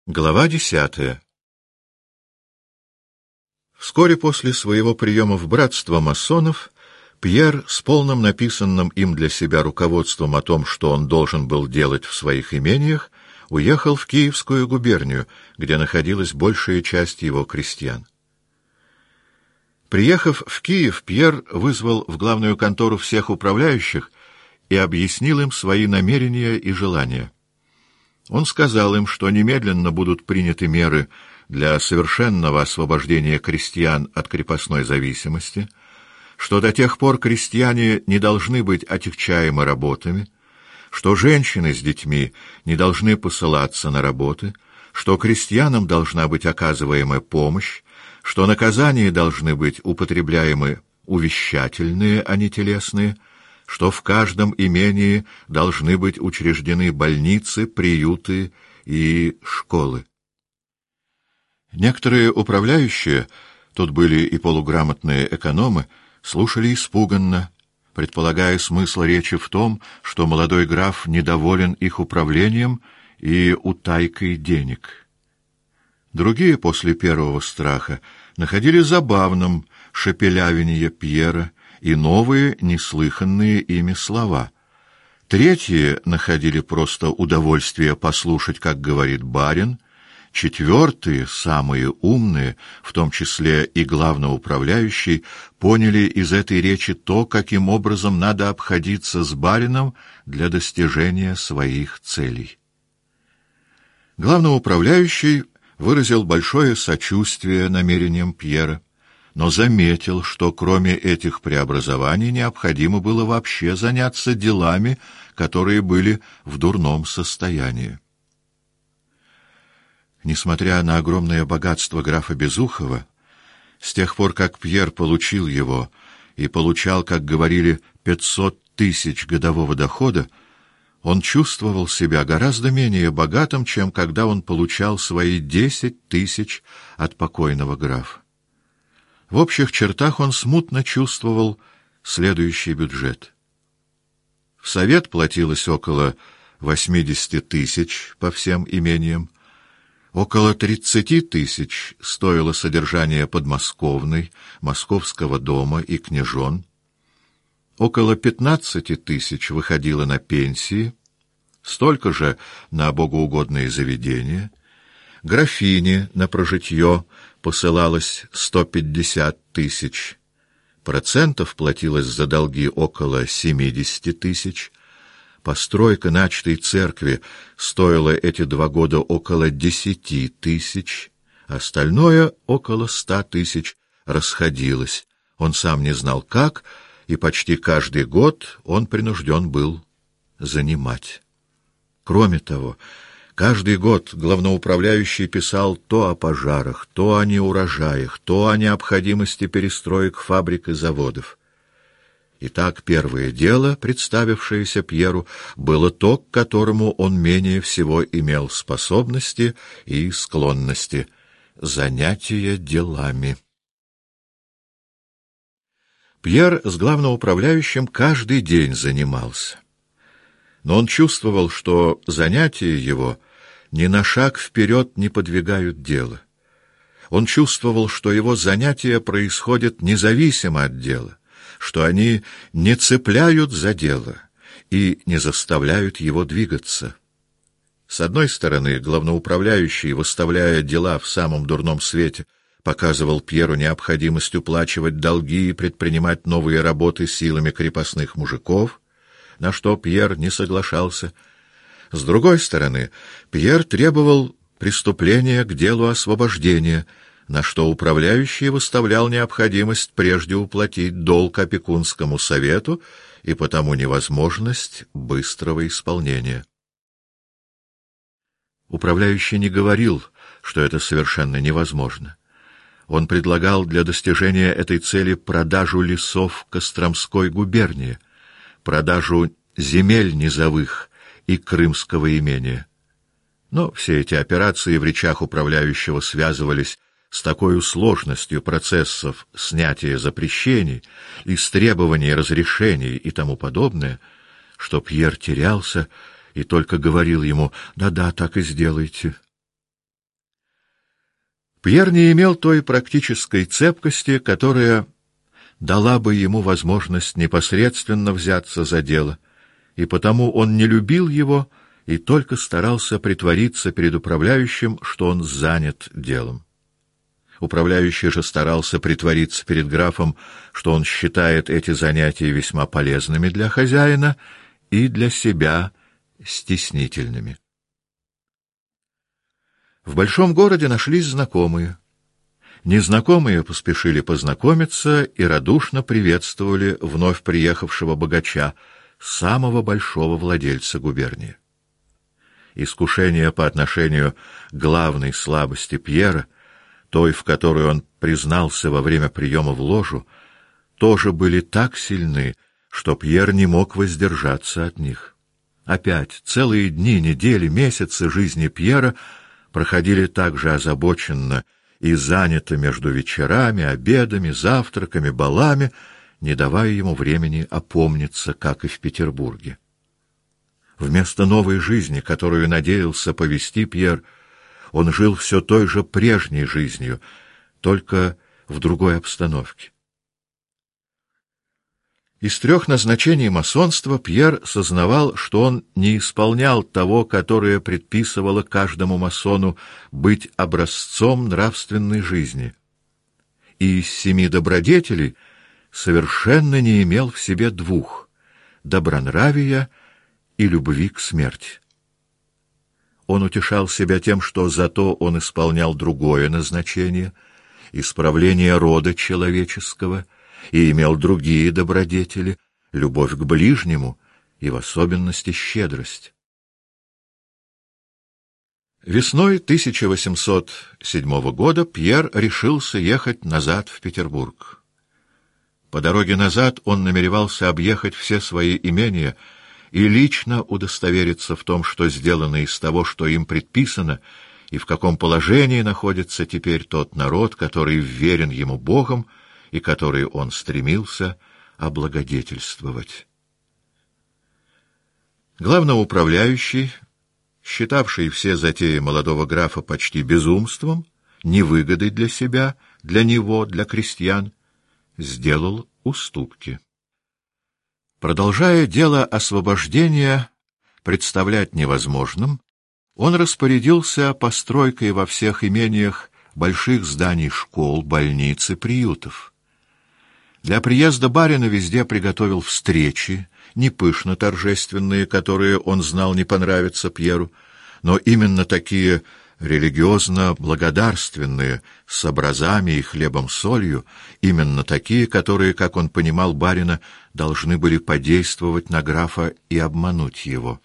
Глава 10. Вскоре после своего приема в братство масонов Пьер с полным написанным им для себя руководством о том, что он должен был делать в своих имениях, уехал в Киевскую губернию, где находилась большая часть его крестьян. Приехав в Киев, Пьер вызвал в главную контору всех управляющих и объяснил им свои намерения и желания. Он сказал им, что немедленно будут приняты меры для совершенного освобождения крестьян от крепостной зависимости, что до тех пор крестьяне не должны быть отягчаемы работами, что женщины с детьми не должны посылаться на работы, что крестьянам должна быть оказываема помощь, что наказания должны быть употребляемы увещательные, а не телесные, что в каждом имении должны быть учреждены больницы, приюты и школы. Некоторые управляющие, тут были и полуграмотные экономы, слушали испуганно, предполагая смысл речи в том, что молодой граф недоволен их управлением и утайкой денег. Другие после первого страха находили забавным шепелявенье Пьера и новые, неслыханные ими слова. Третьи находили просто удовольствие послушать, как говорит барин. Четвертые, самые умные, в том числе и главноуправляющий, поняли из этой речи то, каким образом надо обходиться с барином для достижения своих целей. Главноуправляющий выразил большое сочувствие намерениям Пьера, но заметил, что кроме этих преобразований необходимо было вообще заняться делами, которые были в дурном состоянии. Несмотря на огромное богатство графа Безухова, с тех пор, как Пьер получил его и получал, как говорили, 500 тысяч годового дохода, он чувствовал себя гораздо менее богатым, чем когда он получал свои 10 тысяч от покойного графа. В общих чертах он смутно чувствовал следующий бюджет. В совет платилось около 80 тысяч по всем имениям, около 30 тысяч стоило содержание подмосковной, московского дома и княжон, около 15 тысяч выходило на пенсии, столько же на богоугодные заведения, графине на прожитье посылалось 150 тысяч, процентов платилось за долги около 70 тысяч, постройка начатой церкви стоила эти 2 года около 10 тысяч, остальное, около 100 тысяч, расходилось. Он сам не знал как, и почти каждый год он принужден был занимать. Кроме того, каждый год главноуправляющий писал то о пожарах, то о неурожаях, то о необходимости перестроек фабрик и заводов. Итак, первое дело, представившееся Пьеру, было то, к которому он менее всего имел способности и склонности — занятие делами. Пьер с главноуправляющим каждый день занимался. Но он чувствовал, что занятия его ни на шаг вперед не подвигают дело. Он чувствовал, что его занятия происходят независимо от дела, что они не цепляют за дело и не заставляют его двигаться. С одной стороны, главноуправляющий, выставляя дела в самом дурном свете, показывал Пьеру необходимость уплачивать долги и предпринимать новые работы силами крепостных мужиков, на что Пьер не соглашался. С другой стороны, Пьер требовал приступления к делу освобождения, на что управляющий выставлял необходимость прежде уплатить долг опекунскому совету и потому невозможность быстрого исполнения. Управляющий не говорил, что это совершенно невозможно. Он предлагал для достижения этой цели продажу лесов Костромской губернии, продажу земель низовых и крымского имения. Но все эти операции в речах управляющего связывались с такой сложностью процессов снятия запрещений, истребования разрешений и тому подобное, что Пьер терялся и только говорил ему: «Да-да, так и сделайте». Пьер не имел той практической цепкости, которая дала бы ему возможность непосредственно взяться за дело, и потому он не любил его и только старался притвориться перед управляющим, что он занят делом. Управляющий же старался притвориться перед графом, что он считает эти занятия весьма полезными для хозяина и для себя стеснительными. В большом городе нашлись знакомые. Незнакомые поспешили познакомиться и радушно приветствовали вновь приехавшего богача, самого большого владельца губернии. Искушение по отношению к главной слабости Пьера, той, в которую он признался во время приема в ложу, тоже были так сильны, что Пьер не мог воздержаться от них. Опять целые дни, недели, месяцы жизни Пьера проходили так же озабоченно и занято между вечерами, обедами, завтраками, балами, не давая ему времени опомниться, как и в Петербурге. Вместо новой жизни, которую надеялся повести Пьер, он жил все той же прежней жизнью, только в другой обстановке. Из 3 назначений масонства Пьер сознавал, что он не исполнял того, которое предписывало каждому масону быть образцом нравственной жизни, и из 7 добродетелей совершенно не имел в себе 2 — добронравия и любви к смерти. Он утешал себя тем, что зато он исполнял другое назначение — исправление рода человеческого, и имел другие добродетели — любовь к ближнему и в особенности щедрость. Весной 1807 года Пьер решился ехать назад в Петербург. По дороге назад он намеревался объехать все свои имения и лично удостовериться в том, что сделано из того, что им предписано, и в каком положении находится теперь тот народ, который верен ему Богом и который он стремился облагодетельствовать. Главноуправляющий, считавший все затеи молодого графа почти безумством, невыгодой для себя, для него, для крестьян, сделал уступки. Продолжая дело освобождения представлять невозможным, он распорядился постройкой во всех имениях больших зданий школ, больниц и приютов. Для приезда барина везде приготовил встречи, не пышно торжественные, которые он знал не понравятся Пьеру, но именно такие религиозно-благодарственные, с образами и хлебом-солью, именно такие, которые, как он понимал барина, должны были подействовать на графа и обмануть его.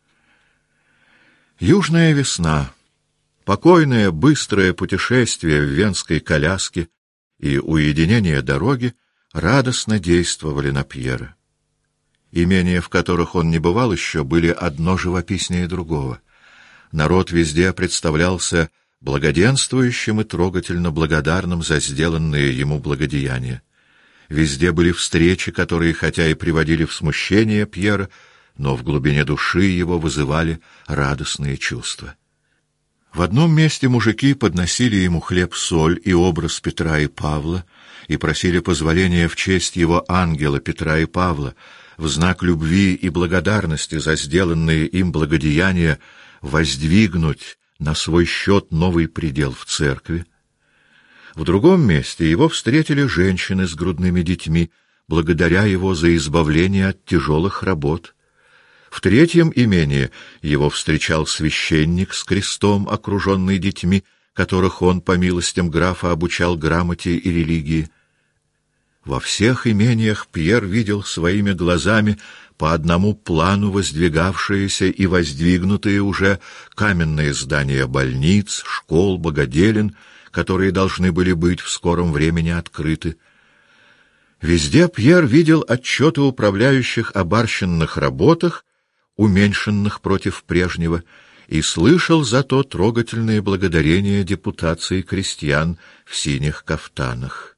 Южная весна, покойное, быстрое путешествие в венской коляске и уединение дороги радостно действовали на Пьера. Имения, в которых он не бывал еще, были одно живописнее другого. Народ везде представлялся благоденствующим и трогательно благодарным за сделанные ему благодеяния. Везде были встречи, которые, хотя и приводили в смущение Пьера, но в глубине души его вызывали радостные чувства. В одном месте мужики подносили ему хлеб-соль и образ Петра и Павла и просили позволения в честь его ангела Петра и Павла, в знак любви и благодарности за сделанные им благодеяния, воздвигнуть на свой счет новый предел в церкви. В другом месте его встретили женщины с грудными детьми, благодаря его за избавление от тяжелых работ. В третьем имении его встречал священник с крестом, окруженный детьми, которых он, по милостям графа, обучал грамоте и религии. Во всех имениях Пьер видел своими глазами по одному плану воздвигавшиеся и воздвигнутые уже каменные здания больниц, школ, богоделин, которые должны были быть в скором времени открыты. Везде Пьер видел отчеты управляющих о барщинных работах, уменьшенных против прежнего, и слышал зато трогательные благодарения депутации крестьян в синих кафтанах.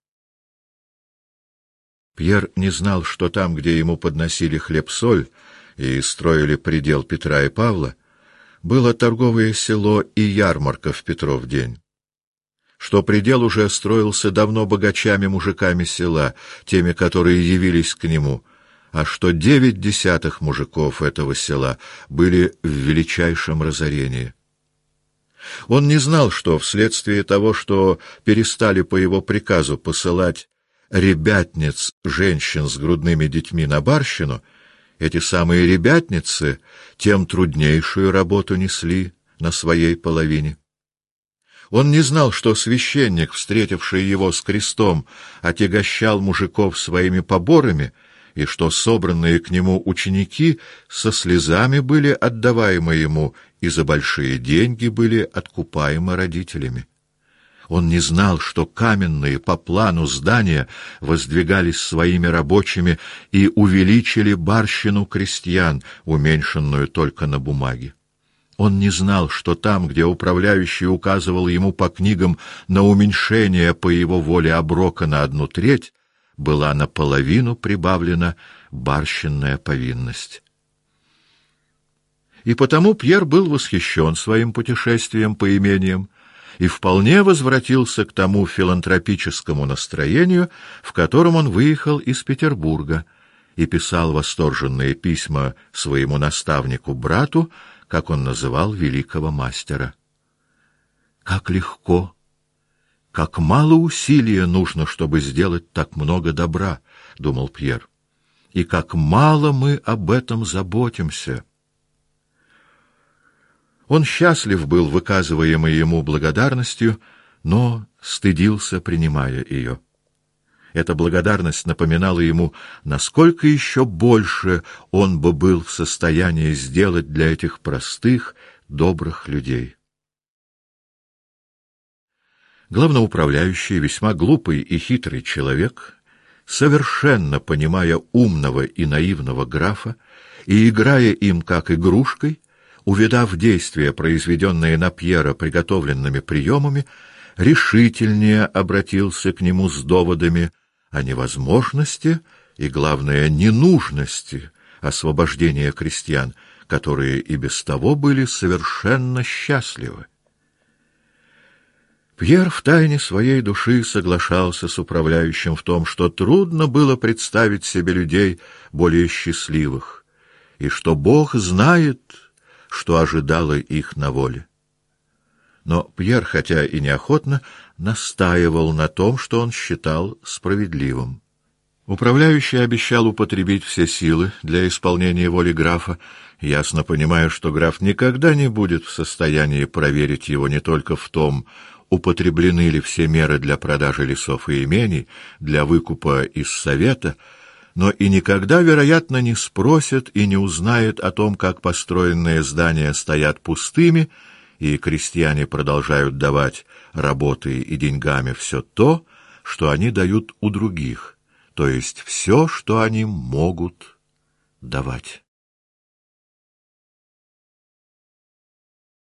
Пьер не знал, что там, где ему подносили хлеб-соль и строили предел Петра и Павла, было торговое село и ярмарка в Петров день. что предел уже строился давно богачами-мужиками села, теми, которые явились к нему, а что 9 мужиков этого села были в величайшем разорении. Он не знал, что вследствие того, что перестали по его приказу посылать ребятниц женщин с грудными детьми на барщину, эти самые ребятницы тем труднейшую работу несли на своей половине. Он не знал, что священник, встретивший его с крестом, отягощал мужиков своими поборами, и что собранные к нему ученики со слезами были отдаваемы ему и за большие деньги были откупаемы родителями. Он не знал, что каменные по плану здания воздвигались своими рабочими и увеличили барщину крестьян, уменьшенную только на бумаге. Он не знал, что там, где управляющий указывал ему по книгам на уменьшение по его воле оброка на 1/3, была наполовину прибавлена барщинная повинность. И потому Пьер был восхищен своим путешествием по имениям и вполне возвратился к тому филантропическому настроению, в котором он выехал из Петербурга, и писал восторженные письма своему наставнику-брату, как он называл великого мастера. «Как легко, как мало усилия нужно, чтобы сделать так много добра», — думал Пьер, — «и как мало мы об этом заботимся». Он счастлив был выказываемой ему благодарностью, но стыдился, принимая ее. Эта благодарность напоминала ему, насколько еще больше он бы был в состоянии сделать для этих простых, добрых людей. Главноуправляющий, весьма глупый и хитрый человек, совершенно понимая умного и наивного графа и играя им как игрушкой, увидав действия, произведенные на Пьера приготовленными приемами, решительнее обратился к нему с доводами о невозможности и, главное, ненужности освобождения крестьян, которые и без того были совершенно счастливы. Пьер в тайне своей души соглашался с управляющим в том, что трудно было представить себе людей более счастливых, и что Бог знает, что ожидало их на воле. Но Пьер, хотя и неохотно, настаивал на том, что он считал справедливым. Управляющий обещал употребить все силы для исполнения воли графа, ясно понимая, что граф никогда не будет в состоянии проверить его не только в том, употреблены ли все меры для продажи лесов и имений, для выкупа из совета, но и никогда, вероятно, не спросит и не узнает о том, как построенные здания стоят пустыми, и крестьяне продолжают давать работой и деньгами все то, что они дают у других, то есть все, что они могут давать.